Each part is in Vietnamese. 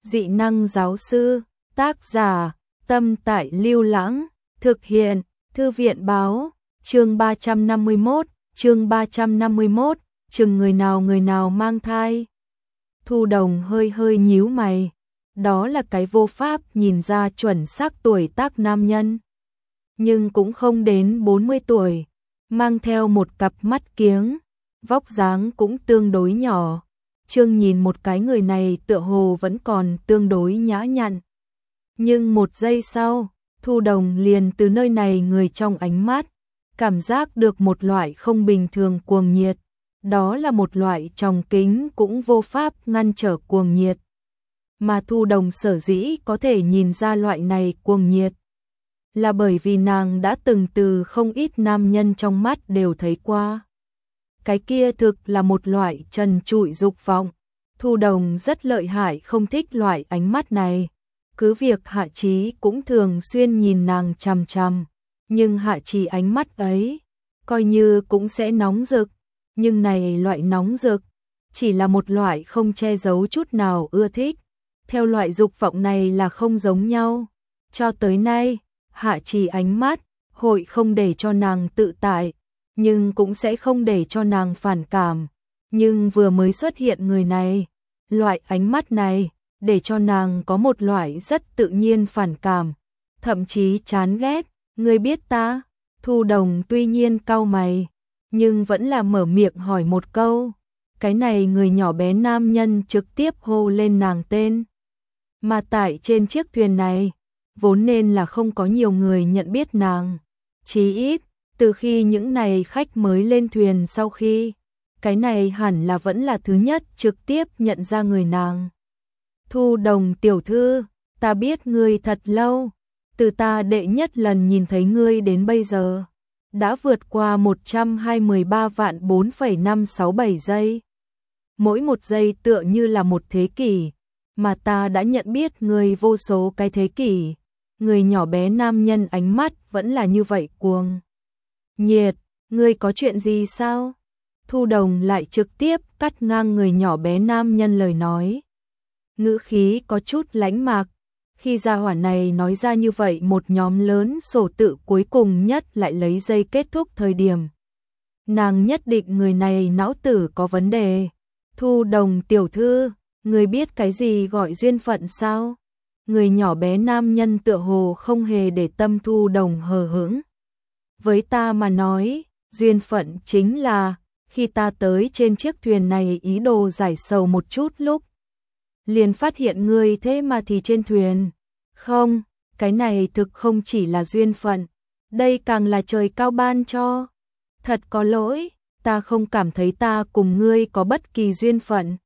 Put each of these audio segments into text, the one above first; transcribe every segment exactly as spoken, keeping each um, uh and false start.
Dị năng giáo sư, tác giả, Tâm Tại Lưu Lãng, thực hiện, Thư viện báo, chương ba trăm năm mươi mốt, chương ba trăm năm mươi mốt, chừng người nào người nào mang thai. Thu Đồng hơi hơi nhíu mày, đó là cái vô pháp nhìn ra chuẩn xác tuổi tác nam nhân. Nhưng cũng không đến bốn mươi tuổi, mang theo một cặp mắt kiếng, vóc dáng cũng tương đối nhỏ. Trương nhìn một cái người này tựa hồ vẫn còn tương đối nhã nhặn. Nhưng một giây sau, Thu Đồng liền từ nơi này người trong ánh mắt, cảm giác được một loại không bình thường cuồng nhiệt. Đó là một loại tròng kính cũng vô pháp ngăn trở cuồng nhiệt. Mà Thu Đồng sở dĩ có thể nhìn ra loại này cuồng nhiệt, là bởi vì nàng đã từng từ không ít nam nhân trong mắt đều thấy qua. Cái kia thực là một loại trần trụi dục vọng. Thu Đồng rất lợi hại không thích loại ánh mắt này. Cứ việc Hạ Chí cũng thường xuyên nhìn nàng chằm chằm, nhưng Hạ Chí ánh mắt ấy, coi như cũng sẽ nóng rực. Nhưng này loại nóng rực, chỉ là một loại không che giấu chút nào ưa thích. Theo loại dục vọng này là không giống nhau. Cho tới nay, Hạ Chí ánh mắt, hội không để cho nàng tự tại, nhưng cũng sẽ không để cho nàng phản cảm. Nhưng vừa mới xuất hiện người này, loại ánh mắt này, để cho nàng có một loại rất tự nhiên phản cảm, thậm chí chán ghét. Ngươi biết ta? Thu Đồng tuy nhiên cau mày, nhưng vẫn là mở miệng hỏi một câu. Cái này người nhỏ bé nam nhân trực tiếp hô lên nàng tên. Mà tại trên chiếc thuyền này, vốn nên là không có nhiều người nhận biết nàng. Chí ít, từ khi những này khách mới lên thuyền sau khi, cái này hẳn là vẫn là thứ nhất trực tiếp nhận ra người nàng. Thu Đồng tiểu thư, ta biết ngươi thật lâu, từ ta đệ nhất lần nhìn thấy ngươi đến bây giờ, đã vượt qua một trăm hai mươi ba vạn bốn phẩy năm sáu bảy giây. Mỗi một giây tựa như là một thế kỷ, mà ta đã nhận biết ngươi vô số cái thế kỷ. Người nhỏ bé nam nhân ánh mắt vẫn là như vậy cuồng nhiệt. Ngươi có chuyện gì sao? Thu Đồng lại trực tiếp cắt ngang người nhỏ bé nam nhân lời nói. Ngữ khí có chút lãnh mạc. Khi gia hỏa này nói ra như vậy một nhóm lớn sổ tự cuối cùng nhất lại lấy dây kết thúc thời điểm. Nàng nhất định người này não tử có vấn đề. Thu Đồng tiểu thư, người biết cái gì gọi duyên phận sao? Người nhỏ bé nam nhân tựa hồ không hề để tâm Thu Đồng hờ hững. Với ta mà nói, duyên phận chính là khi ta tới trên chiếc thuyền này ý đồ giải sầu một chút lúc, liền phát hiện ngươi thế mà thì trên thuyền. Không, cái này thực không chỉ là duyên phận, đây càng là trời cao ban cho. Thật có lỗi, ta không cảm thấy ta cùng ngươi có bất kỳ duyên phận.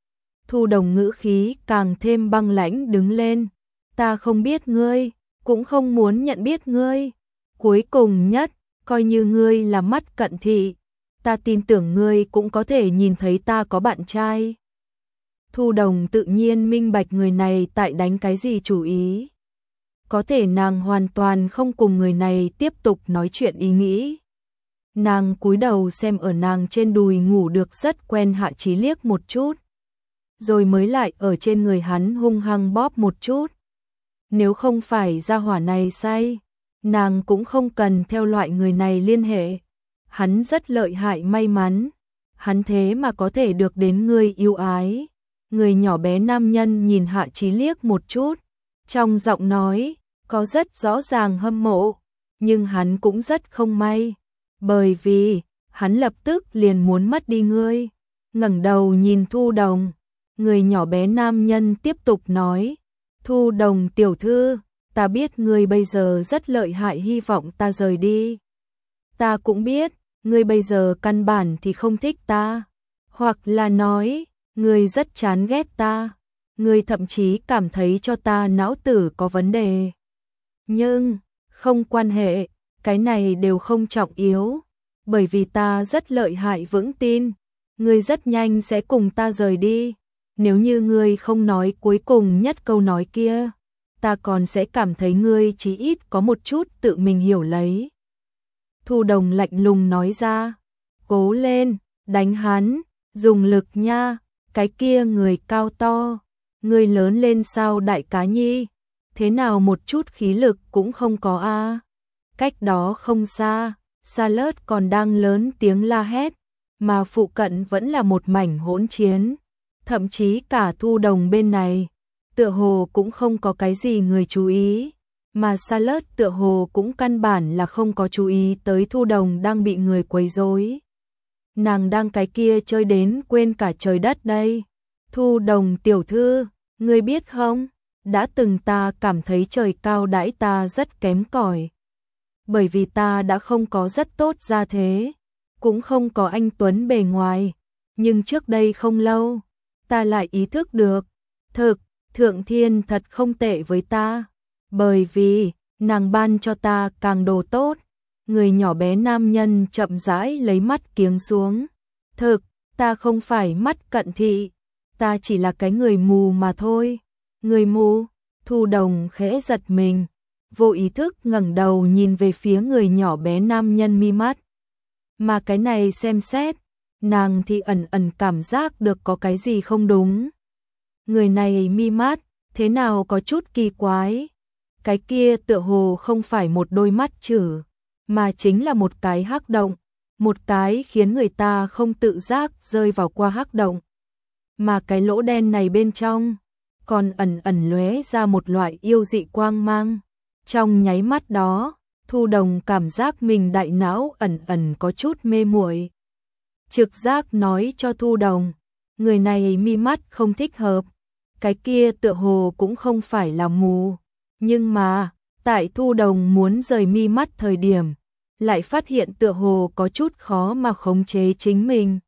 Thu Đồng ngữ khí càng thêm băng lãnh đứng lên. Ta không biết ngươi, cũng không muốn nhận biết ngươi. Cuối cùng nhất, coi như ngươi là mắt cận thị, ta tin tưởng ngươi cũng có thể nhìn thấy ta có bạn trai. Thu Đồng tự nhiên minh bạch người này tại đánh cái gì chủ ý. Có thể nàng hoàn toàn không cùng người này tiếp tục nói chuyện ý nghĩ. Nàng cúi đầu xem ở nàng trên đùi ngủ được rất quen Hạ Chí liếc một chút, rồi mới lại ở trên người hắn hung hăng bóp một chút. Nếu không phải gia hỏa này say, nàng cũng không cần theo loại người này liên hệ. Hắn rất lợi hại may mắn, hắn thế mà có thể được đến người yêu ái. Người nhỏ bé nam nhân nhìn Hạ Chí liếc một chút, trong giọng nói có rất rõ ràng hâm mộ, nhưng hắn cũng rất không may, bởi vì hắn lập tức liền muốn mất đi ngươi. Ngẩng đầu nhìn Thu Đồng, người nhỏ bé nam nhân tiếp tục nói, Thu Đồng tiểu thư, ta biết ngươi bây giờ rất lợi hại, hy vọng ta rời đi. Ta cũng biết, ngươi bây giờ căn bản thì không thích ta, hoặc là nói, ngươi rất chán ghét ta, ngươi thậm chí cảm thấy cho ta não tử có vấn đề. Nhưng, không quan hệ, cái này đều không trọng yếu, bởi vì ta rất lợi hại vững tin, ngươi rất nhanh sẽ cùng ta rời đi. Nếu như ngươi không nói cuối cùng nhất câu nói kia, ta còn sẽ cảm thấy ngươi chí ít có một chút tự mình hiểu lấy. Thu Đồng lạnh lùng nói ra, cố lên, đánh hắn, dùng lực nha. Cái kia người cao to, Ngươi lớn lên sao đại cá nhi? Thế nào một chút khí lực cũng không có a? Cách đó không xa, Charlotte còn đang lớn tiếng la hét, mà phụ cận vẫn là một mảnh hỗn chiến. Thậm chí cả Thu Đồng bên này, tựa hồ cũng không có cái gì người chú ý, mà Charlotte tựa hồ cũng căn bản là không có chú ý tới Thu Đồng đang bị người quấy rối. Nàng đang cái kia chơi đến quên cả trời đất đây. Thu Đồng tiểu thư, ngươi biết không, đã từng ta cảm thấy trời cao đãi ta rất kém cỏi. Bởi vì ta đã không có rất tốt gia thế, cũng không có anh tuấn bề ngoài, nhưng trước đây không lâu, ta lại ý thức được, thực, Thượng Thiên thật không tệ với ta, bởi vì nàng ban cho ta càng đồ tốt. Người nhỏ bé nam nhân chậm rãi lấy mắt kiếng xuống. Thực, ta không phải mắt cận thị, ta chỉ là cái người mù mà thôi. Người mù? Thu Đồng khẽ giật mình, vô ý thức ngẩng đầu nhìn về phía người nhỏ bé nam nhân mi mắt. Mà cái này xem xét, nàng thì ẩn ẩn cảm giác được có cái gì không đúng. Người này mi mắt, thế nào có chút kỳ quái. Cái kia tựa hồ không phải một đôi mắt chữ, mà chính là một cái hắc động, một cái khiến người ta không tự giác rơi vào qua hắc động. Mà cái lỗ đen này bên trong, còn ẩn ẩn lóe ra một loại yêu dị quang mang. Trong nháy mắt đó, Thu Đồng cảm giác mình đại não ẩn ẩn có chút mê muội. Trực giác nói cho Thu Đồng, người này mi mắt không thích hợp, cái kia tựa hồ cũng không phải là mù. Nhưng mà, tại Thu Đồng muốn rời mi mắt thời điểm, lại phát hiện tựa hồ có chút khó mà khống chế chính mình.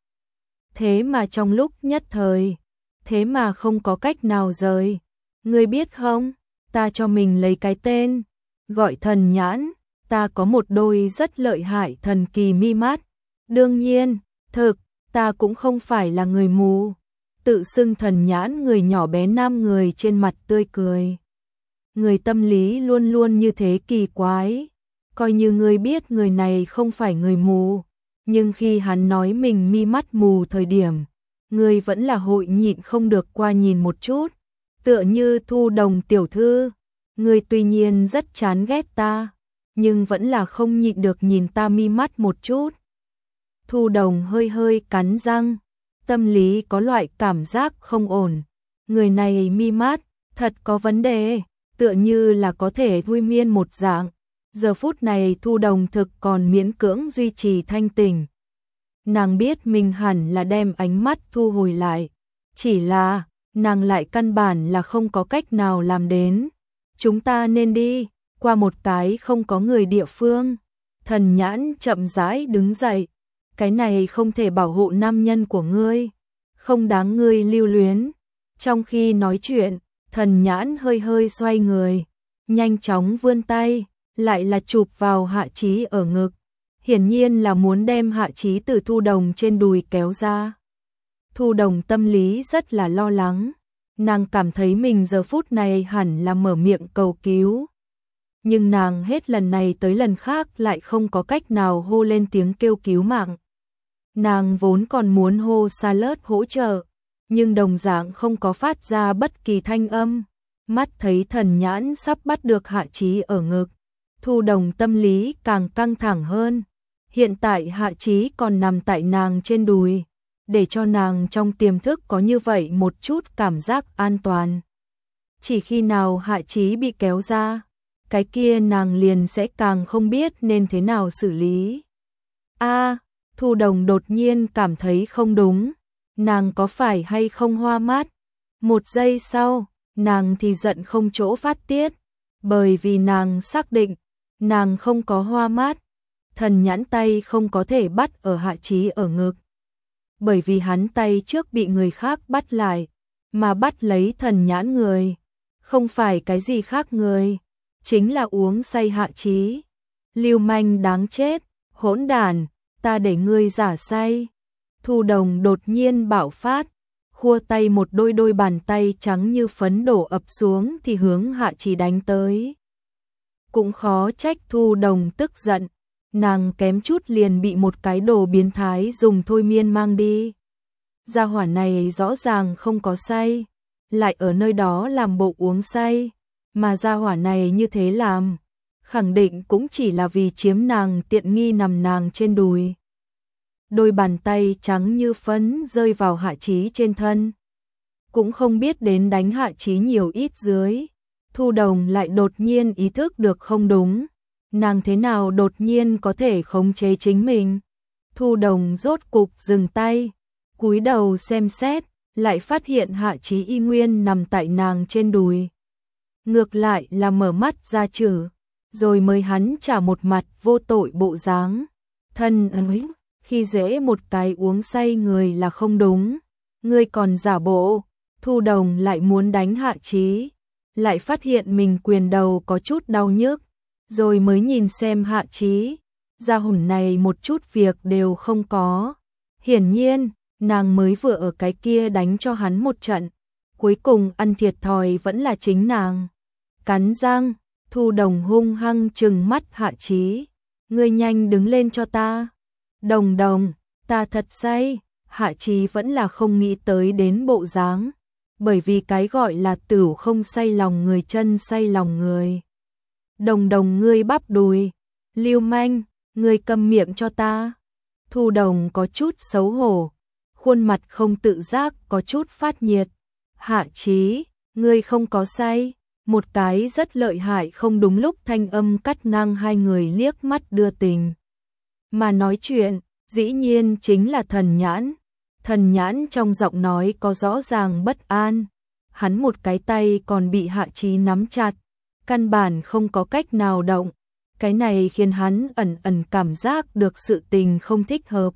Thế mà trong lúc nhất thời, thế mà không có cách nào rời. Ngươi biết không, ta cho mình lấy cái tên, gọi thần nhãn, ta có một đôi rất lợi hại thần kỳ mi mắt. Đương nhiên, thực, ta cũng không phải là người mù. Tự xưng thần nhãn người nhỏ bé nam người trên mặt tươi cười. Người tâm lý luôn luôn như thế kỳ quái. Coi như ngươi biết người này không phải người mù, nhưng khi hắn nói mình mi mắt mù thời điểm, ngươi vẫn là hội nhịn không được qua nhìn một chút. Tựa như Thu Đồng tiểu thư, ngươi tuy nhiên rất chán ghét ta, nhưng vẫn là không nhịn được nhìn ta mi mắt một chút. Thu Đồng hơi hơi cắn răng, tâm lý có loại cảm giác không ổn. Người này mi mắt, thật có vấn đề, tựa như là có thể thôi miên một dạng. Giờ phút này Thu Đồng thực còn miễn cưỡng duy trì thanh tỉnh. Nàng biết mình hẳn là đem ánh mắt thu hồi lại. Chỉ là, nàng lại căn bản là không có cách nào làm đến. Chúng ta nên đi, qua một cái không có người địa phương. Thần nhãn chậm rãi đứng dậy. Cái này không thể bảo hộ nam nhân của ngươi. Không đáng ngươi lưu luyến. Trong khi nói chuyện, thần nhãn hơi hơi xoay người. Nhanh chóng vươn tay, lại là chụp vào Hạ Chí ở ngực. Hiển nhiên là muốn đem Hạ Chí từ Thu Đồng trên đùi kéo ra. Thu Đồng tâm lý rất là lo lắng. Nàng cảm thấy mình giờ phút này hẳn là mở miệng cầu cứu. Nhưng nàng hết lần này tới lần khác lại không có cách nào hô lên tiếng kêu cứu mạng. Nàng vốn còn muốn hô Charlotte hỗ trợ, nhưng đồng dạng không có phát ra bất kỳ thanh âm. Mắt thấy thần nhãn sắp bắt được Hạ Chí ở ngực, Thu Đồng tâm lý càng căng thẳng hơn. Hiện tại Hạ Chí còn nằm tại nàng trên đùi, để cho nàng trong tiềm thức có như vậy một chút cảm giác an toàn. Chỉ khi nào Hạ Chí bị kéo ra, cái kia nàng liền sẽ càng không biết nên thế nào xử lý. A, Thu Đồng đột nhiên cảm thấy không đúng, nàng có phải hay không hoa mắt? Một giây sau, nàng thì giận không chỗ phát tiết, bởi vì nàng xác định, nàng không có hoa mắt. Thần nhãn tay không có thể bắt ở Hạ Chí ở ngực, bởi vì hắn tay trước bị người khác bắt lại, mà bắt lấy thần nhãn người, không phải cái gì khác người, chính là uống say Hạ Chí. Lưu manh đáng chết, hỗn đản, ta để ngươi giả say. Thu Đồng đột nhiên bạo phát, khua tay một đôi đôi bàn tay trắng như phấn đổ ập xuống thì hướng Hạ Chí đánh tới. Cũng khó trách Thu Đồng tức giận, nàng kém chút liền bị một cái đồ biến thái dùng thôi miên mang đi. Gia hỏa này rõ ràng không có say, lại ở nơi đó làm bộ uống say, mà gia hỏa này như thế làm, khẳng định cũng chỉ là vì chiếm nàng tiện nghi nằm nàng trên đùi. Đôi bàn tay trắng như phấn rơi vào Hạ Chí trên thân. Cũng không biết đến đánh Hạ Chí nhiều ít dưới. Thu Đồng lại đột nhiên ý thức được không đúng. Nàng thế nào đột nhiên có thể khống chế chính mình. Thu Đồng rốt cục dừng tay, cúi đầu xem xét, lại phát hiện Hạ Chí y nguyên nằm tại nàng trên đùi. Ngược lại là mở mắt ra chử, rồi mới hắn trả một mặt vô tội bộ dáng. Thân ấy, khi dễ một cái uống say người là không đúng, ngươi còn giả bộ. Thu Đồng lại muốn đánh Hạ Chí, lại phát hiện mình quyền đầu có chút đau nhức, rồi mới nhìn xem Hạ Chí, gia hồn này một chút việc đều không có. Hiển nhiên, nàng mới vừa ở cái kia đánh cho hắn một trận, cuối cùng ăn thiệt thòi vẫn là chính nàng. Cắn răng, Thu Đồng hung hăng trừng mắt Hạ Chí, ngươi nhanh đứng lên cho ta. Đồng Đồng, ta thật say. Hạ Chí vẫn là không nghĩ tới đến bộ dáng, bởi vì cái gọi là tửu không say lòng người chân say lòng người. Đồng Đồng ngươi bắp đùi, lưu manh, ngươi câm miệng cho ta. Thu Đồng có chút xấu hổ, khuôn mặt không tự giác có chút phát nhiệt. Hạ Chí, ngươi không có say. Một cái rất lợi hại không đúng lúc thanh âm cắt ngang hai người liếc mắt đưa tình. Mà nói chuyện, dĩ nhiên chính là Thần Nhãn. Thần Nhãn trong giọng nói có rõ ràng bất an. Hắn một cái tay còn bị Hạ Chí nắm chặt, căn bản không có cách nào động. Cái này khiến hắn ẩn ẩn cảm giác được sự tình không thích hợp.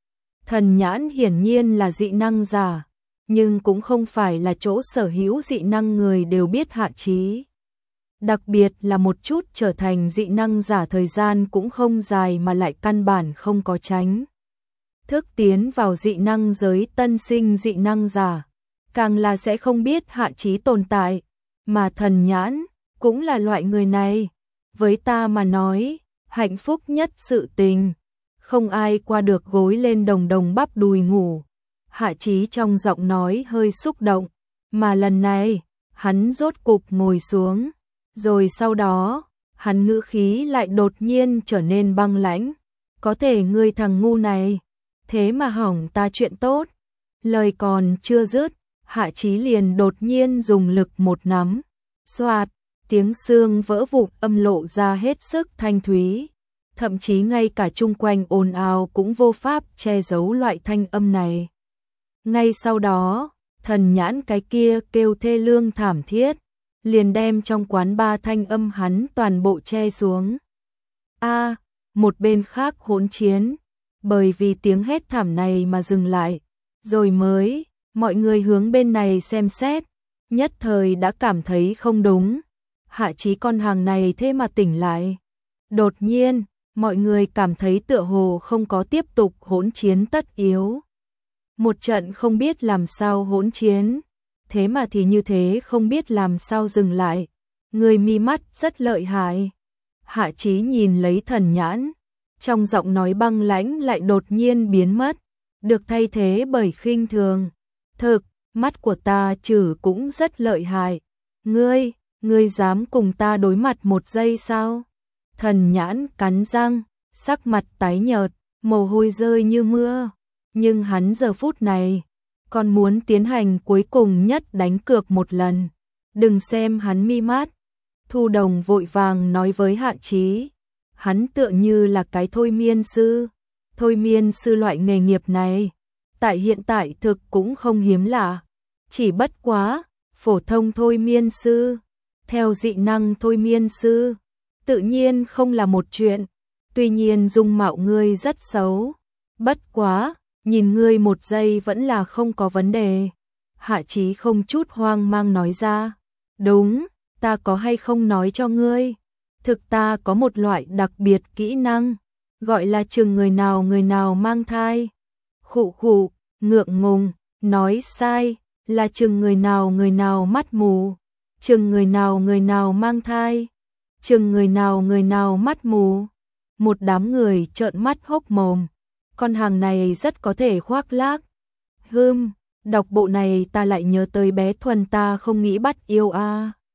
Thần Nhãn hiển nhiên là dị năng giả, nhưng cũng không phải là chỗ sở hữu dị năng người đều biết Hạ Chí. Đặc biệt là một chút trở thành dị năng giả thời gian cũng không dài mà lại căn bản không có tránh thức tiến vào dị năng giới tân sinh dị năng giả, càng là sẽ không biết Hạ Chí tồn tại, mà Thần Nhãn cũng là loại người này. Với ta mà nói, hạnh phúc nhất sự tình, không ai qua được gối lên Đồng Đồng bắp đùi ngủ. Hạ Chí trong giọng nói hơi xúc động, mà lần này, hắn rốt cục ngồi xuống, rồi sau đó, hắn ngữ khí lại đột nhiên trở nên băng lãnh. Có thể ngươi thằng ngu này, thế mà hỏng ta chuyện tốt. Lời còn chưa dứt, Hạ Chí liền đột nhiên dùng lực một nắm, xoạt, tiếng xương vỡ vụn âm lộ ra hết sức thanh thúy. Thậm chí ngay cả chung quanh ồn ào cũng vô pháp che giấu loại thanh âm này. Ngay sau đó, Thần Nhãn cái kia kêu thê lương thảm thiết, liền đem trong quán ba thanh âm hắn toàn bộ che xuống. A, một bên khác hỗn chiến, bởi vì tiếng hét thảm này mà dừng lại, rồi mới, mọi người hướng bên này xem xét, nhất thời đã cảm thấy không đúng. Hạ Chí con hàng này thế mà tỉnh lại. Đột nhiên, mọi người cảm thấy tựa hồ không có tiếp tục hỗn chiến tất yếu. Một trận không biết làm sao hỗn chiến, thế mà thì như thế không biết làm sao dừng lại. Người mi mắt rất lợi hại. Hạ Chí nhìn lấy Thần Nhãn, trong giọng nói băng lãnh lại đột nhiên biến mất, được thay thế bởi khinh thường. Thực, mắt của ta trừ cũng rất lợi hại. Ngươi, ngươi dám cùng ta đối mặt một giây sao? Thần Nhãn cắn răng, sắc mặt tái nhợt, mồ hôi rơi như mưa. Nhưng hắn giờ phút này, còn muốn tiến hành cuối cùng nhất đánh cược một lần. Đừng xem hắn mi mát. Thu Đồng vội vàng nói với Hạ Chí. Hắn tựa như là cái thôi miên sư. Thôi miên sư loại nghề nghiệp này, tại hiện tại thực cũng không hiếm lạ. Chỉ bất quá, phổ thông thôi miên sư, theo dị năng thôi miên sư, tự nhiên không là một chuyện. Tuy nhiên dung mạo ngươi rất xấu. Bất quá, nhìn ngươi một giây vẫn là không có vấn đề. Hạ Chí không chút hoang mang nói ra. Đúng, ta có hay không nói cho ngươi. Thực ta có một loại đặc biệt kỹ năng, gọi là chừng người nào người nào mang thai. Khụ khụ, ngượng ngùng, nói sai, là chừng người nào người nào mắt mù. Chừng người nào người nào mang thai. Chừng người nào người nào mắt mù. Một đám người trợn mắt hốc mồm. Con hàng này rất có thể khoác lác. Hừm, Đọc bộ này ta lại nhớ tới bé Thuần ta không nghĩ bắt yêu a.